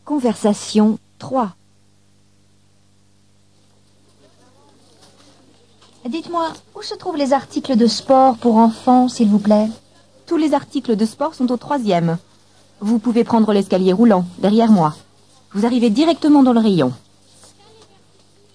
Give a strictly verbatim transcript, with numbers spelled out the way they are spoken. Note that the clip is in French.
Conversation trois. Dites-moi, où se trouvent les articles de sport pour enfants, s'il vous plaît? Tous les articles de sport sont au troisième. Vous pouvez prendre l'escalier roulant, derrière moi. Vous arrivez directement dans le rayon.